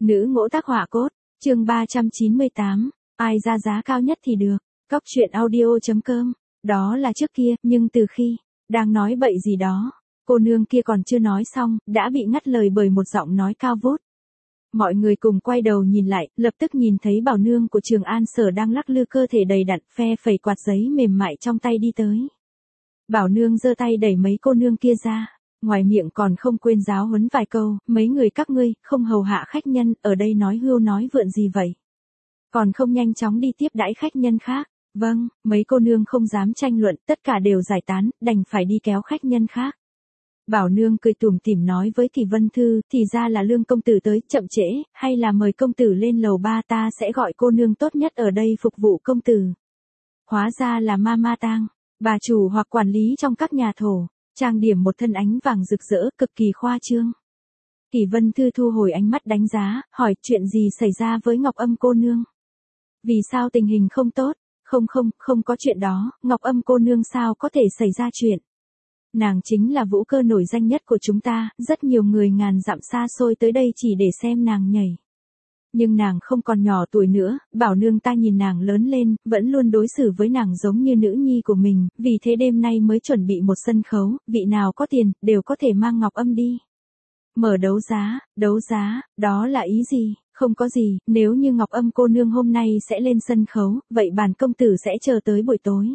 Nữ ngỗ tác họa cốt, chương 398, ai ra giá cao nhất thì được. Cóc truyện audio.com, đó là trước kia, nhưng từ khi, đang nói bậy gì đó, cô nương kia còn chưa nói xong, đã bị ngắt lời bởi một giọng nói cao vút. Mọi người cùng quay đầu nhìn lại, lập tức nhìn thấy Bảo Nương của Trường An Sở đang lắc lư cơ thể đầy đặn, phe phẩy quạt giấy mềm mại trong tay đi tới. Bảo Nương giơ tay đẩy mấy cô nương kia ra, ngoài miệng còn không quên giáo huấn vài câu, mấy người các ngươi, không hầu hạ khách nhân, ở đây nói hưu nói vượn gì vậy? Còn không nhanh chóng đi tiếp đãi khách nhân khác. Vâng, mấy cô nương không dám tranh luận, tất cả đều giải tán, đành phải đi kéo khách nhân khác. Bảo Nương cười tủm tỉm nói với Kỳ Vân Thư, thì ra là Lương công tử tới, chậm trễ, hay là mời công tử lên lầu 3, ta sẽ gọi cô nương tốt nhất ở đây phục vụ công tử. Hóa ra là Ma Tang, bà chủ hoặc quản lý trong các nhà thổ, trang điểm một thân ánh vàng rực rỡ, cực kỳ khoa trương. Kỳ Vân Thư thu hồi ánh mắt đánh giá, hỏi chuyện gì xảy ra với Ngọc Âm cô nương? Vì sao tình hình không tốt? Không có chuyện đó, Ngọc Âm cô nương sao có thể xảy ra chuyện. Nàng chính là vũ cơ nổi danh nhất của chúng ta, rất nhiều người ngàn dặm xa xôi tới đây chỉ để xem nàng nhảy. Nhưng nàng không còn nhỏ tuổi nữa, Bảo Nương ta nhìn nàng lớn lên, vẫn luôn đối xử với nàng giống như nữ nhi của mình, vì thế đêm nay mới chuẩn bị một sân khấu, vị nào có tiền, đều có thể mang Ngọc Âm đi. Mở đấu giá, đó là ý gì? Không có gì, nếu như Ngọc Âm cô nương hôm nay sẽ lên sân khấu, vậy bản công tử sẽ chờ tới buổi tối.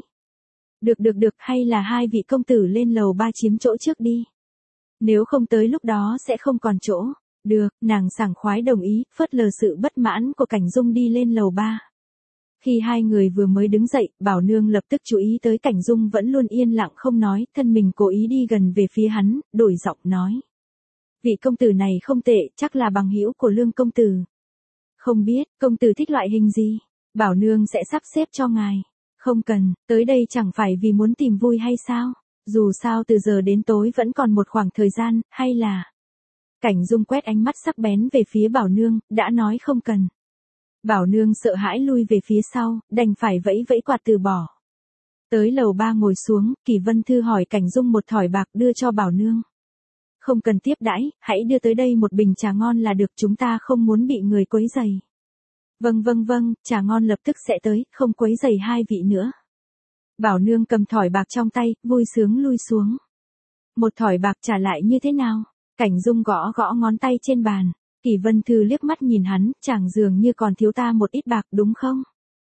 Được, hay là hai vị công tử lên lầu 3 chiếm chỗ trước đi. Nếu không tới lúc đó sẽ không còn chỗ. Được, nàng sảng khoái đồng ý, phớt lờ sự bất mãn của Cảnh Dung đi lên lầu 3. Khi hai người vừa mới đứng dậy, Bảo Nương lập tức chú ý tới Cảnh Dung vẫn luôn yên lặng không nói, thân mình cố ý đi gần về phía hắn, đổi giọng nói. Vị công tử này không tệ, chắc là bằng hữu của Lương công tử. Không biết, công tử thích loại hình gì? Bảo Nương sẽ sắp xếp cho ngài. Không cần, tới đây chẳng phải vì muốn tìm vui hay sao? Dù sao từ giờ đến tối vẫn còn một khoảng thời gian, hay là... Cảnh Dung quét ánh mắt sắc bén về phía Bảo Nương, đã nói không cần. Bảo Nương sợ hãi lui về phía sau, đành phải vẫy vẫy quạt từ bỏ. Tới lầu 3 ngồi xuống, Kỳ Vân Thư hỏi Cảnh Dung một thỏi bạc đưa cho Bảo Nương. Không cần tiếp đãi, hãy đưa tới đây một bình trà ngon là được, chúng ta không muốn bị người quấy rầy. Vâng, trà ngon lập tức sẽ tới, không quấy rầy hai vị nữa. Bảo Nương cầm thỏi bạc trong tay, vui sướng lui xuống. Một thỏi bạc trả lại như thế nào? Cảnh Dung gõ ngón tay trên bàn. Kỳ Vân Thư liếc mắt nhìn hắn, chàng dường như còn thiếu ta một ít bạc đúng không?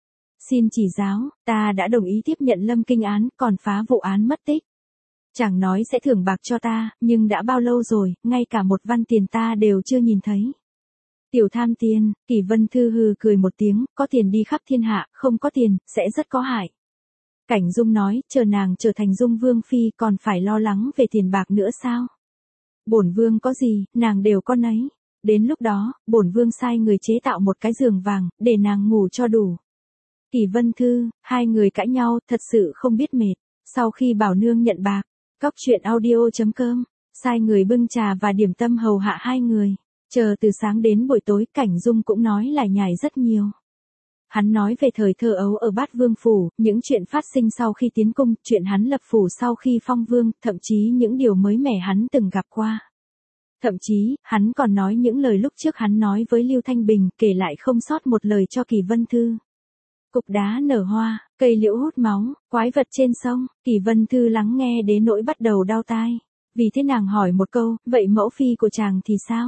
Xin chỉ giáo, ta đã đồng ý tiếp nhận Lâm Kinh án, còn phá vụ án mất tích. Chàng nói sẽ thưởng bạc cho ta, nhưng đã bao lâu rồi, ngay cả một văn tiền ta đều chưa nhìn thấy. Tiểu tham tiền, Kỳ Vân Thư hừ cười một tiếng, có tiền đi khắp thiên hạ, không có tiền, sẽ rất có hại. Cảnh Dung nói, chờ nàng trở thành Dung Vương Phi còn phải lo lắng về tiền bạc nữa sao? Bổn Vương có gì, nàng đều có nấy. Đến lúc đó, bổn Vương sai người chế tạo một cái giường vàng, để nàng ngủ cho đủ. Kỳ Vân Thư, hai người cãi nhau, thật sự không biết mệt. Sau khi Bảo Nương nhận bạc, Cóc truyện audio.com, sai người bưng trà và điểm tâm hầu hạ hai người. Chờ từ sáng đến buổi tối, Cảnh Dung cũng nói lải nhải rất nhiều. Hắn nói về thời thơ ấu ở Bát Vương Phủ, những chuyện phát sinh sau khi tiến cung, chuyện hắn lập phủ sau khi phong vương, thậm chí những điều mới mẻ hắn từng gặp qua. Thậm chí, hắn còn nói những lời lúc trước hắn nói với Lưu Thanh Bình, kể lại không sót một lời cho Kỳ Vân Thư. Cục đá nở hoa, cây liễu hút máu, quái vật trên sông, Kỳ Vân Thư lắng nghe đến nỗi bắt đầu đau tai. Vì thế nàng hỏi một câu, vậy mẫu phi của chàng thì sao?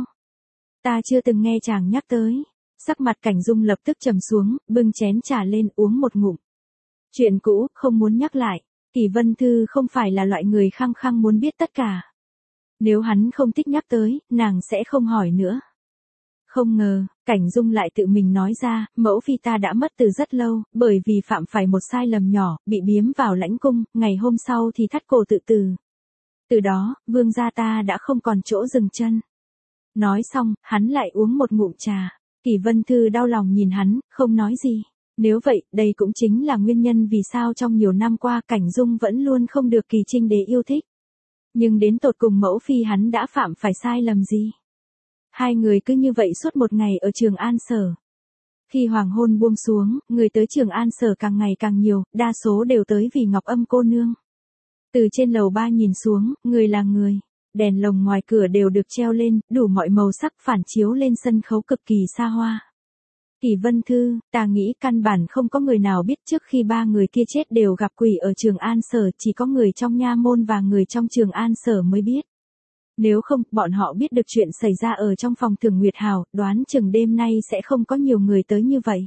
Ta chưa từng nghe chàng nhắc tới. Sắc mặt Cảnh Dung lập tức trầm xuống, bưng chén trà lên uống một ngụm. Chuyện cũ, không muốn nhắc lại. Kỳ Vân Thư không phải là loại người khăng khăng muốn biết tất cả. Nếu hắn không thích nhắc tới, nàng sẽ không hỏi nữa. Không ngờ, Cảnh Dung lại tự mình nói ra, mẫu phi ta đã mất từ rất lâu, bởi vì phạm phải một sai lầm nhỏ, bị biếm vào lãnh cung, ngày hôm sau thì thắt cổ tự tử. Từ đó, vương gia ta đã không còn chỗ dừng chân. Nói xong, hắn lại uống một ngụm trà. Kỳ Vân Thư đau lòng nhìn hắn, không nói gì. Nếu vậy, đây cũng chính là nguyên nhân vì sao trong nhiều năm qua Cảnh Dung vẫn luôn không được Kỳ Trinh Đế yêu thích. Nhưng đến tột cùng mẫu phi hắn đã phạm phải sai lầm gì? Hai người cứ như vậy suốt một ngày ở Trường An Sở. Khi hoàng hôn buông xuống, người tới Trường An Sở càng ngày càng nhiều, đa số đều tới vì Ngọc Âm cô nương. Từ trên lầu 3 nhìn xuống, người là người. Đèn lồng ngoài cửa đều được treo lên, đủ mọi màu sắc phản chiếu lên sân khấu cực kỳ xa hoa. Kỷ Vân Thư, ta nghĩ căn bản không có người nào biết trước khi ba người kia chết đều gặp quỷ ở Trường An Sở, chỉ có người trong nha môn và người trong Trường An Sở mới biết. Nếu không, bọn họ biết được chuyện xảy ra ở trong phòng Thường Nguyệt Hào, đoán chừng đêm nay sẽ không có nhiều người tới như vậy.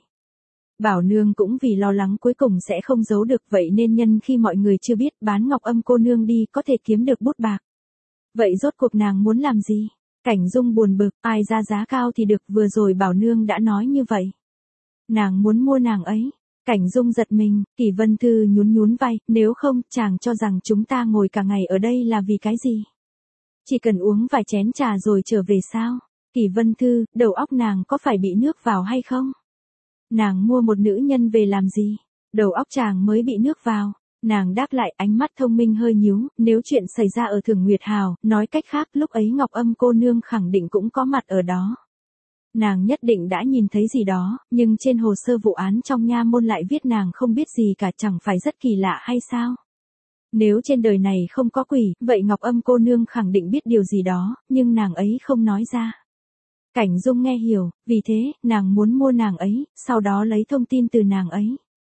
Bảo nương cũng vì lo lắng cuối cùng sẽ không giấu được, vậy nên nhân khi mọi người chưa biết, bán Ngọc Âm cô nương đi có thể kiếm được bút bạc. Vậy rốt cuộc nàng muốn làm gì? Cảnh Dung buồn bực, ai ra giá cao thì được, vừa rồi Bảo nương đã nói như vậy. Nàng muốn mua nàng ấy. Cảnh Dung giật mình, Kỷ Vân Thư nhún nhún vai, nếu không, chàng cho rằng chúng ta ngồi cả ngày ở đây là vì cái gì? Chỉ cần uống vài chén trà rồi trở về sao? Kỷ Vân Thư, đầu óc nàng có phải bị nước vào hay không? Nàng mua một nữ nhân về làm gì? Đầu óc chàng mới bị nước vào. Nàng đáp lại, ánh mắt thông minh hơi nhíu, nếu chuyện xảy ra ở Thường Nguyệt Hào, nói cách khác lúc ấy Ngọc Âm cô nương khẳng định cũng có mặt ở đó. Nàng nhất định đã nhìn thấy gì đó, nhưng trên hồ sơ vụ án trong nha môn lại viết nàng không biết gì cả, chẳng phải rất kỳ lạ hay sao? Nếu trên đời này không có quỷ, vậy Ngọc Âm cô nương khẳng định biết điều gì đó, nhưng nàng ấy không nói ra. Cảnh Dung nghe hiểu, vì thế, nàng muốn mua nàng ấy, sau đó lấy thông tin từ nàng ấy.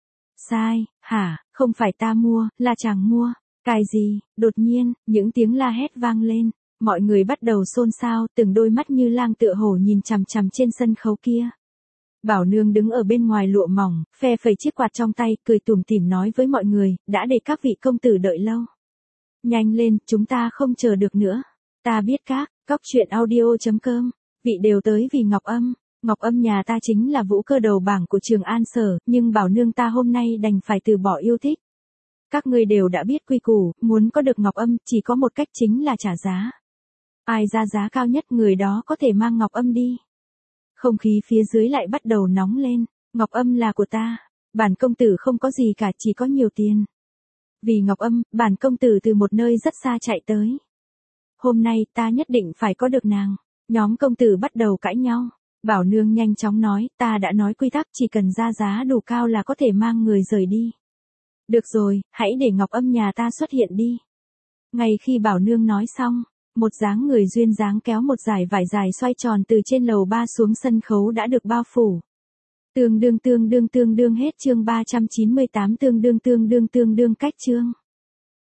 Sai, hả, không phải ta mua, là chàng mua. Cái gì? Đột nhiên, những tiếng la hét vang lên. Mọi người bắt đầu xôn xao, từng đôi mắt như lang tựa hổ nhìn chằm chằm trên sân khấu kia. Bảo nương đứng ở bên ngoài lụa mỏng, phe phẩy chiếc quạt trong tay, cười tủm tỉm nói với mọi người, đã để các vị công tử đợi lâu. Nhanh lên, chúng ta không chờ được nữa. Ta biết các, cóc truyện audio.com, vị đều tới vì Ngọc Âm. Ngọc Âm nhà ta chính là vũ cơ đầu bảng của Trường An Sở, nhưng bảo nương ta hôm nay đành phải từ bỏ yêu thích. Các ngươi đều đã biết quy củ, muốn có được Ngọc Âm, chỉ có một cách chính là trả giá. Ai ra giá cao nhất người đó có thể mang Ngọc Âm đi. Không khí phía dưới lại bắt đầu nóng lên, Ngọc Âm là của ta, bản công tử không có gì cả, chỉ có nhiều tiền. Vì Ngọc Âm, bản công tử từ một nơi rất xa chạy tới. Hôm nay ta nhất định phải có được nàng. Nhóm công tử bắt đầu cãi nhau. Bảo nương nhanh chóng nói, ta đã nói quy tắc, chỉ cần ra giá đủ cao là có thể mang người rời đi. Được rồi, hãy để Ngọc Âm nhà ta xuất hiện đi. Ngay khi Bảo nương nói xong, một dáng người duyên dáng kéo một dải vải dài xoay tròn từ trên lầu 3 xuống sân khấu đã được bao phủ. Tương đương hết chương 398 tương đương cách chương.